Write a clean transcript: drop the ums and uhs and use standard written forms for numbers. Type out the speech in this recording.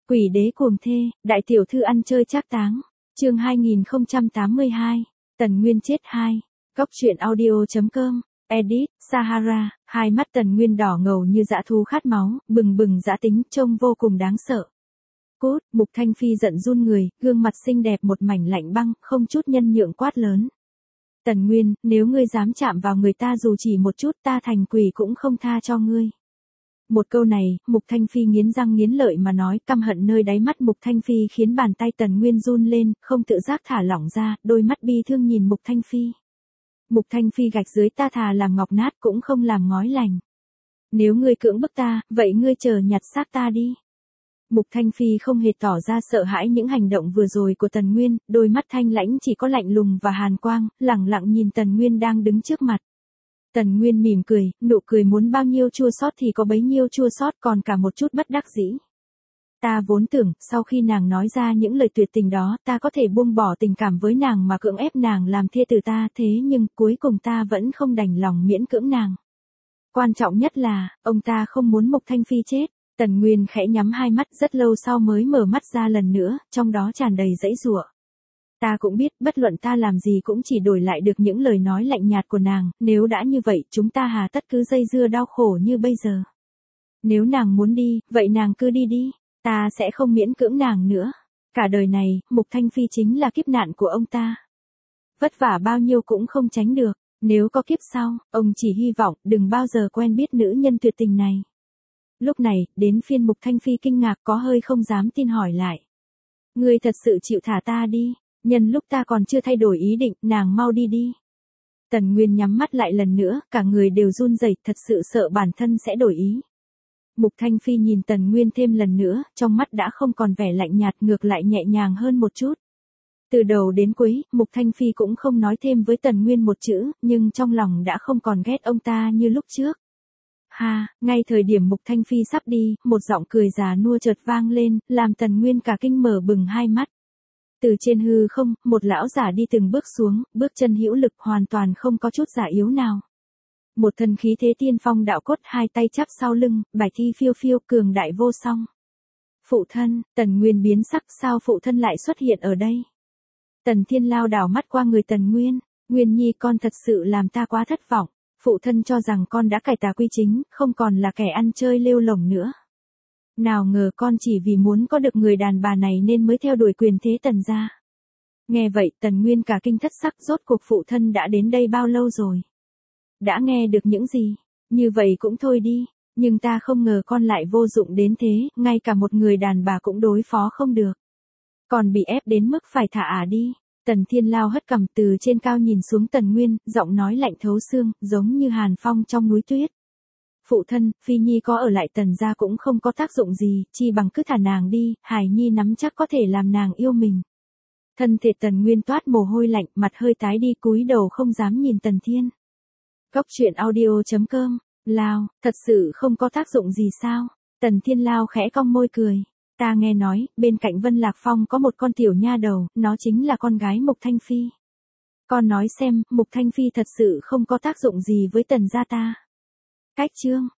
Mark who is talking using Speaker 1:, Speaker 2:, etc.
Speaker 1: Quỷ đế cuồng thê, đại tiểu thư ăn chơi trác táng. Chương 2082, Tần Nguyên chết 2. Góc truyện audio.com. Edit, Sahara, hai mắt Tần Nguyên đỏ ngầu như dã thú khát máu, bừng bừng dã tính, trông vô cùng đáng sợ. Cút, Mục Thanh Phi giận run người, gương mặt xinh đẹp một mảnh lạnh băng, không chút nhân nhượng quát lớn. Tần Nguyên, nếu ngươi dám chạm vào người ta dù chỉ một chút, ta thành quỷ cũng không tha cho ngươi. Một câu này, Mục Thanh Phi nghiến răng nghiến lợi mà nói, căm hận nơi đáy mắt Mục Thanh Phi khiến bàn tay Tần Nguyên run lên, không tự giác thả lỏng ra, đôi mắt bi thương nhìn Mục Thanh Phi. Mục Thanh Phi gạch dưới ta thà làm ngọc nát cũng không làm ngói lành. Nếu ngươi cưỡng bức ta, vậy ngươi chờ nhặt xác ta đi. Mục Thanh Phi không hề tỏ ra sợ hãi những hành động vừa rồi của Tần Nguyên, đôi mắt thanh lãnh chỉ có lạnh lùng và hàn quang, lẳng lặng nhìn Tần Nguyên đang đứng trước mặt. Tần Nguyên mỉm cười, nụ cười muốn bao nhiêu chua xót thì có bấy nhiêu chua xót, còn cả một chút bất đắc dĩ. Ta vốn tưởng, sau khi nàng nói ra những lời tuyệt tình đó, ta có thể buông bỏ tình cảm với nàng mà cưỡng ép nàng làm thê tử ta, thế nhưng cuối cùng ta vẫn không đành lòng miễn cưỡng nàng. Quan trọng nhất là, ông ta không muốn Mục Thanh Phi chết. Tần Nguyên khẽ nhắm hai mắt, rất lâu sau mới mở mắt ra lần nữa, trong đó tràn đầy giãy giụa. Ta cũng biết, bất luận ta làm gì cũng chỉ đổi lại được những lời nói lạnh nhạt của nàng, nếu đã như vậy, chúng ta hà tất cứ dây dưa đau khổ như bây giờ. Nếu nàng muốn đi, vậy nàng cứ đi đi, ta sẽ không miễn cưỡng nàng nữa. Cả đời này, Mục Thanh Phi chính là kiếp nạn của ông ta. Vất vả bao nhiêu cũng không tránh được, nếu có kiếp sau, ông chỉ hy vọng đừng bao giờ quen biết nữ nhân tuyệt tình này. Lúc này, đến phiên Mục Thanh Phi kinh ngạc có hơi không dám tin hỏi lại. Ngươi thật sự chịu thả ta đi, nhân lúc ta còn chưa thay đổi ý định, nàng mau đi đi. Tần Nguyên nhắm mắt lại lần nữa, cả người đều run rẩy, thật sự sợ bản thân sẽ đổi ý. Mục Thanh Phi nhìn Tần Nguyên thêm lần nữa, trong mắt đã không còn vẻ lạnh nhạt, ngược lại nhẹ nhàng hơn một chút. Từ đầu đến cuối, Mục Thanh Phi cũng không nói thêm với Tần Nguyên một chữ, nhưng trong lòng đã không còn ghét ông ta như lúc trước. Ha, ngay thời điểm Mục Thanh Phi sắp đi, một giọng cười già nua chợt vang lên, làm Tần Nguyên cả kinh mở bừng hai mắt. Từ trên hư không, một lão giả đi từng bước xuống, bước chân hữu lực hoàn toàn không có chút giả yếu nào. Một thân khí thế tiên phong đạo cốt, hai tay chắp sau lưng, bài thi phiêu phiêu, cường đại vô song. Phụ thân, Tần Nguyên biến sắc, sao phụ thân lại xuất hiện ở đây? Tần Thiên lao đảo mắt qua người Tần Nguyên, Nguyên Nhi con thật sự làm ta quá thất vọng. Phụ thân cho rằng con đã cải tà quy chính, không còn là kẻ ăn chơi lêu lổng nữa. Nào ngờ con chỉ vì muốn có được người đàn bà này nên mới theo đuổi quyền thế Tần gia. Nghe vậy, Tần Nguyên cả kinh thất sắc, rốt cuộc phụ thân đã đến đây bao lâu rồi? Đã nghe được những gì? Như vậy cũng thôi đi, nhưng ta không ngờ con lại vô dụng đến thế, ngay cả một người đàn bà cũng đối phó không được. Còn bị ép đến mức phải thả đi. Tần Thiên lao hất cằm từ trên cao nhìn xuống Tần Nguyên, giọng nói lạnh thấu xương, giống như hàn phong trong núi tuyết. Phụ thân, Phi Nhi có ở lại Tần gia cũng không có tác dụng gì, chi bằng cứ thả nàng đi, Hải Nhi nắm chắc có thể làm nàng yêu mình. Thân thể Tần Nguyên toát mồ hôi lạnh, mặt hơi tái đi, cúi đầu không dám nhìn Tần Thiên. Góc truyện audio.com. Lao, thật sự không có tác dụng gì sao? Tần Thiên lao khẽ cong môi cười. Ta nghe nói, bên cạnh Vân Lạc Phong có một con tiểu nha đầu, nó chính là con gái Mục Thanh Phi. Con nói xem, Mục Thanh Phi thật sự không có tác dụng gì với Tần gia ta. Cách chương.